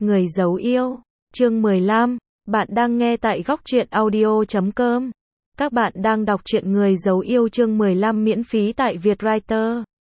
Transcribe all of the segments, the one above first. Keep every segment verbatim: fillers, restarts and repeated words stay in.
Người giấu yêu, chương mười lăm, bạn đang nghe tại góc truyện audio chấm com. Các bạn đang đọc truyện Người giấu yêu chương mười lăm miễn phí tại Vietwriter chấm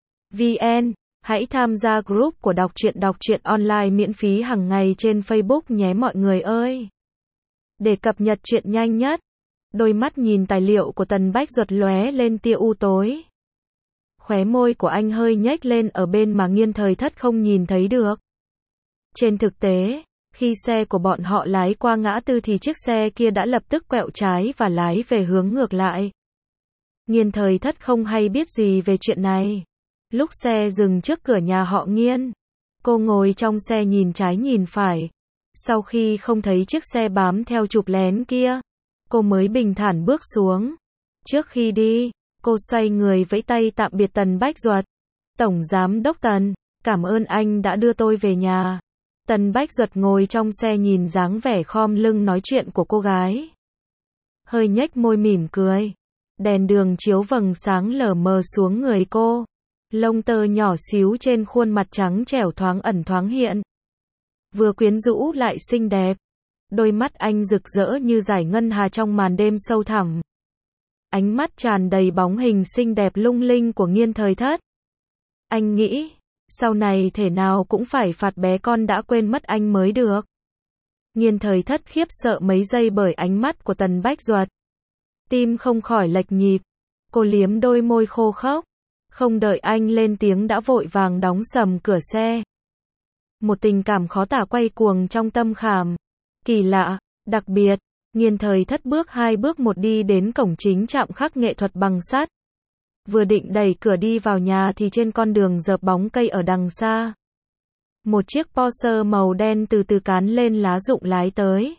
vn. Hãy tham gia group của đọc truyện đọc truyện online miễn phí hàng ngày trên Facebook nhé mọi người ơi. Để cập nhật truyện nhanh nhất. Đôi mắt nhìn tài liệu của Tần Bách Duật lóe lên tia u tối. Khóe môi của anh hơi nhếch lên ở bên mà Nghiên Thời Thất không nhìn thấy được. Trên thực tế, khi xe của bọn họ lái qua ngã tư thì chiếc xe kia đã lập tức quẹo trái và lái về hướng ngược lại. Nghiên Thời Thất không hay biết gì về chuyện này. Lúc xe dừng trước cửa nhà họ Nghiên, cô ngồi trong xe nhìn trái nhìn phải. Sau khi không thấy chiếc xe bám theo chụp lén kia, cô mới bình thản bước xuống. Trước khi đi, cô xoay người vẫy tay tạm biệt Tần Bách Duật. Tổng Giám đốc Tần, cảm ơn anh đã đưa tôi về nhà. Tần Bách Duật ngồi trong xe nhìn dáng vẻ khom lưng nói chuyện của cô gái. Hơi nhếch môi mỉm cười. Đèn đường chiếu vầng sáng lờ mờ xuống người cô. Lông tơ nhỏ xíu trên khuôn mặt trắng trẻo thoáng ẩn thoáng hiện. Vừa quyến rũ lại xinh đẹp. Đôi mắt anh rực rỡ như dải ngân hà trong màn đêm sâu thẳm. Ánh mắt tràn đầy bóng hình xinh đẹp lung linh của Nghiên Thời Thất. Anh nghĩ, sau này thể nào cũng phải phạt bé con đã quên mất anh mới được. Nghiên Thời Thất khiếp sợ mấy giây bởi ánh mắt của Tần Bách Duật. Tim không khỏi lệch nhịp. Cô liếm đôi môi khô khốc. Không đợi anh lên tiếng đã vội vàng đóng sầm cửa xe. Một tình cảm khó tả quay cuồng trong tâm khảm. Kỳ lạ, đặc biệt. Nghiên Thời Thất bước hai bước một đi đến cổng chính trạm khắc nghệ thuật bằng sắt. Vừa định đẩy cửa đi vào nhà thì trên con đường dợp bóng cây ở đằng xa. Một chiếc Porsche màu đen từ từ cán lên lá rụng lái tới.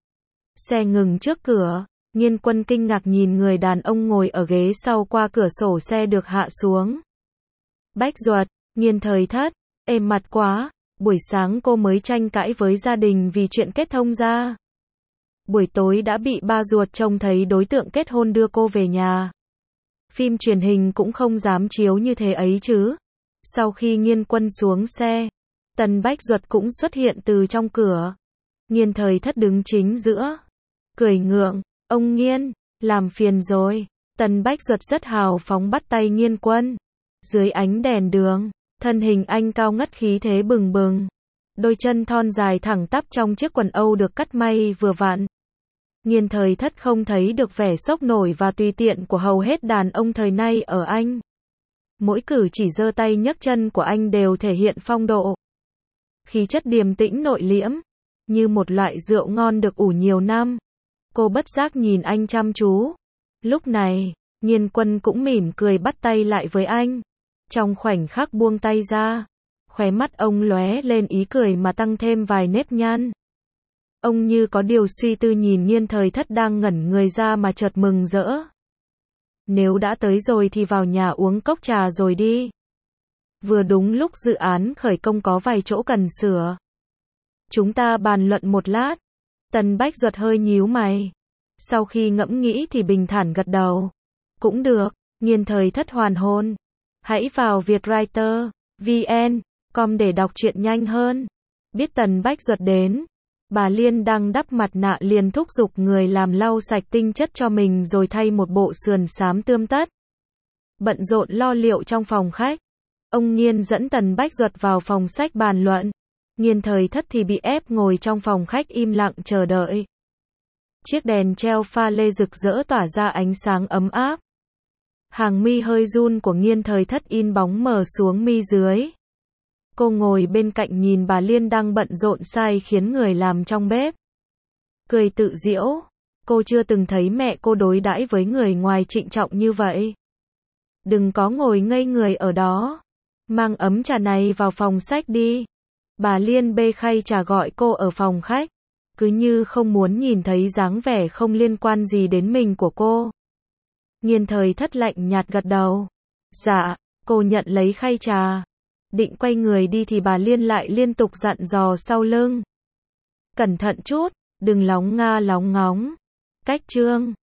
Xe ngừng trước cửa, Nghiên Quân kinh ngạc nhìn người đàn ông ngồi ở ghế sau qua cửa sổ xe được hạ xuống. Bách Duật, Nghiên Thời Thất, êm mặt quá, buổi sáng cô mới tranh cãi với gia đình vì chuyện kết thông gia. Buổi tối đã bị ba ruột trông thấy đối tượng kết hôn đưa cô về nhà. Phim truyền hình cũng không dám chiếu như thế ấy chứ. Sau khi Nghiên Quân xuống xe, Tần Bách Duật cũng xuất hiện từ trong cửa. Nghiên Thời Thất đứng chính giữa. Cười ngượng, ông Nghiên, làm phiền rồi. Tần Bách Duật rất hào phóng bắt tay Nghiên Quân. Dưới ánh đèn đường, thân hình anh cao ngất khí thế bừng bừng. Đôi chân thon dài thẳng tắp trong chiếc quần Âu được cắt may vừa vặn. Nghiên Thời Thất không thấy được vẻ sốc nổi và tùy tiện của hầu hết đàn ông thời nay ở anh. Mỗi cử chỉ giơ tay nhấc chân của anh đều thể hiện phong độ. Khí chất điềm tĩnh nội liễm, như một loại rượu ngon được ủ nhiều năm. Cô bất giác nhìn anh chăm chú. Lúc này, Nghiên Quân cũng mỉm cười bắt tay lại với anh. Trong khoảnh khắc buông tay ra, khóe mắt ông lóe lên ý cười mà tăng thêm vài nếp nhăn. Ông như có điều suy tư nhìn Nghiên Thời Thất đang ngẩn người ra mà chợt mừng rỡ. Nếu đã tới rồi thì vào nhà uống cốc trà rồi đi. Vừa đúng lúc dự án khởi công có vài chỗ cần sửa. Chúng ta bàn luận một lát. Tần Bách Duật hơi nhíu mày. Sau khi ngẫm nghĩ thì bình thản gật đầu. Cũng được, Nghiên Thời Thất hoàn hôn. Hãy vào Vietwriter chấm vn com để đọc truyện nhanh hơn. Biết Tần Bách Duật đến, bà Liên đang đắp mặt nạ liền thúc giục người làm lau sạch tinh chất cho mình rồi thay một bộ sườn xám tươm tất. Bận rộn lo liệu trong phòng khách. Ông Nghiên dẫn Tần Bách Duật vào phòng sách bàn luận. Nghiên Thời Thất thì bị ép ngồi trong phòng khách im lặng chờ đợi. Chiếc đèn treo pha lê rực rỡ tỏa ra ánh sáng ấm áp. Hàng mi hơi run của Nghiên Thời Thất in bóng mờ xuống mi dưới. Cô ngồi bên cạnh nhìn bà Liên đang bận rộn sai khiến người làm trong bếp. Cười tự giễu. Cô chưa từng thấy mẹ cô đối đãi với người ngoài trịnh trọng như vậy. Đừng có ngồi ngây người ở đó. Mang ấm trà này vào phòng sách đi. Bà Liên bê khay trà gọi cô ở phòng khách. Cứ như không muốn nhìn thấy dáng vẻ không liên quan gì đến mình của cô. Nghiên Thời Thất lạnh nhạt gật đầu. Dạ, cô nhận lấy khay trà. Định quay người đi thì bà Liên lại liên tục dặn dò sau lưng. Cẩn thận chút, đừng lóng nga lóng ngóng. Cách chương